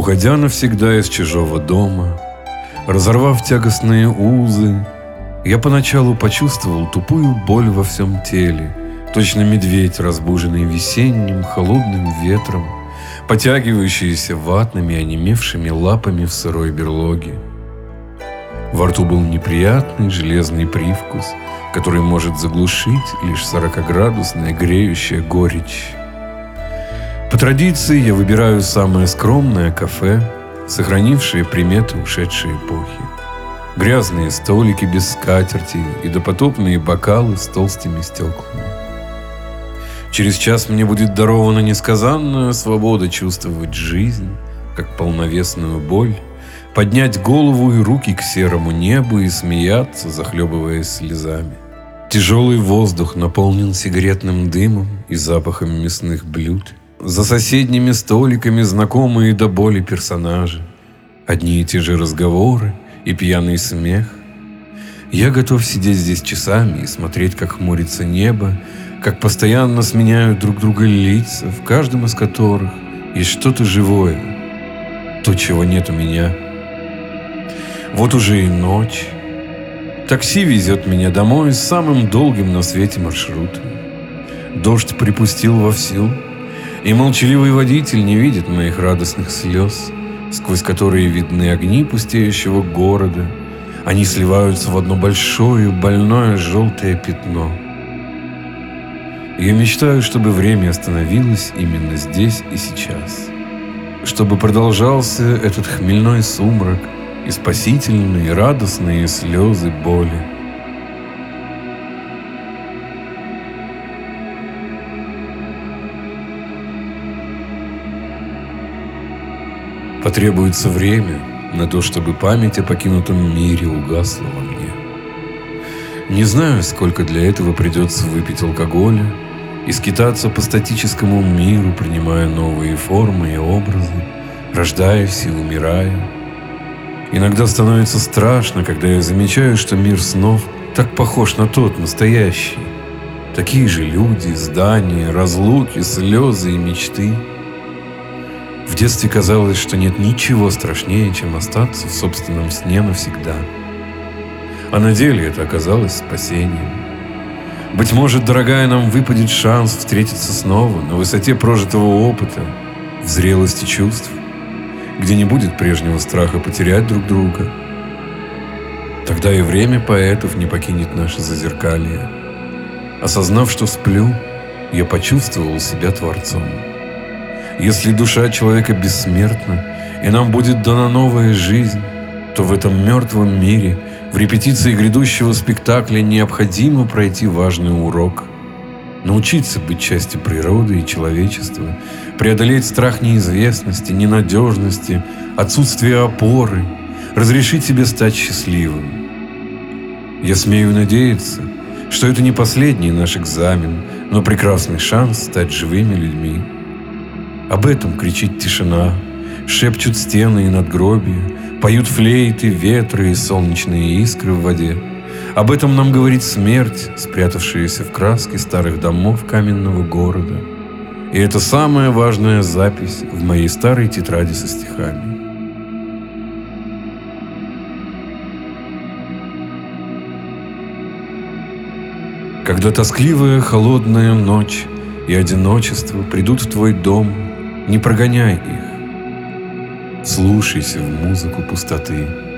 Уходя навсегда из чужого дома, разорвав тягостные узы, я поначалу почувствовал тупую боль во всем теле, точно медведь, разбуженный весенним холодным ветром, потягивающийся ватными онемевшими лапами в сырой берлоге. Во рту был неприятный железный привкус, который может заглушить лишь 40-градусная греющая горечь. По традиции я выбираю самое скромное кафе, сохранившее приметы ушедшей эпохи. Грязные столики без скатерти и допотопные бокалы с толстыми стеклами. Через час мне будет дарована несказанная свобода чувствовать жизнь, как полновесную боль, поднять голову и руки к серому небу и смеяться, захлебываясь слезами. Тяжелый воздух наполнен сигаретным дымом и запахом мясных блюд. За соседними столиками знакомые до боли персонажи, одни и те же разговоры и пьяный смех. Я готов сидеть здесь часами и смотреть, как хмурится небо, как постоянно сменяют друг друга лица, в каждом из которых есть что-то живое, то, чего нет у меня. Вот уже и ночь. Такси везет меня домой с самым долгим на свете маршрутом. Дождь припустил вовсю, и молчаливый водитель не видит моих радостных слез, сквозь которые видны огни пустеющего города. Они сливаются в одно большое, больное, желтое пятно. Я мечтаю, чтобы время остановилось именно здесь и сейчас, чтобы продолжался этот хмельной сумрак и спасительные, радостные слезы боли. Потребуется время на то, чтобы память о покинутом мире угасла во мне. Не знаю, сколько для этого придется выпить алкоголя и скитаться по статическому миру, принимая новые формы и образы, рождаясь и умирая. Иногда становится страшно, когда я замечаю, что мир снов так похож на тот настоящий. Такие же люди, здания, разлуки, слезы и мечты. В детстве казалось, что нет ничего страшнее, чем остаться в собственном сне навсегда. А на деле это оказалось спасением. Быть может, дорогая, нам выпадет шанс встретиться снова на высоте прожитого опыта, в зрелости чувств, где не будет прежнего страха потерять друг друга. Тогда и время поэтов не покинет наше зазеркалье. Осознав, что сплю, я почувствовал себя творцом. Если душа человека бессмертна, и нам будет дана новая жизнь, то в этом мертвом мире, в репетиции грядущего спектакля необходимо пройти важный урок. Научиться быть частью природы и человечества, преодолеть страх неизвестности, ненадежности, отсутствия опоры, разрешить себе стать счастливым. Я смею надеяться, что это не последний наш экзамен, но прекрасный шанс стать живыми людьми. Об этом кричит тишина, шепчут стены и надгробия, поют флейты, ветры и солнечные искры в воде. Об этом нам говорит смерть, спрятавшаяся в краске старых домов каменного города. И это самая важная запись в моей старой тетради со стихами. Когда тоскливая холодная ночь и одиночество придут в твой дом, не прогоняй их. Слушайся в музыку пустоты.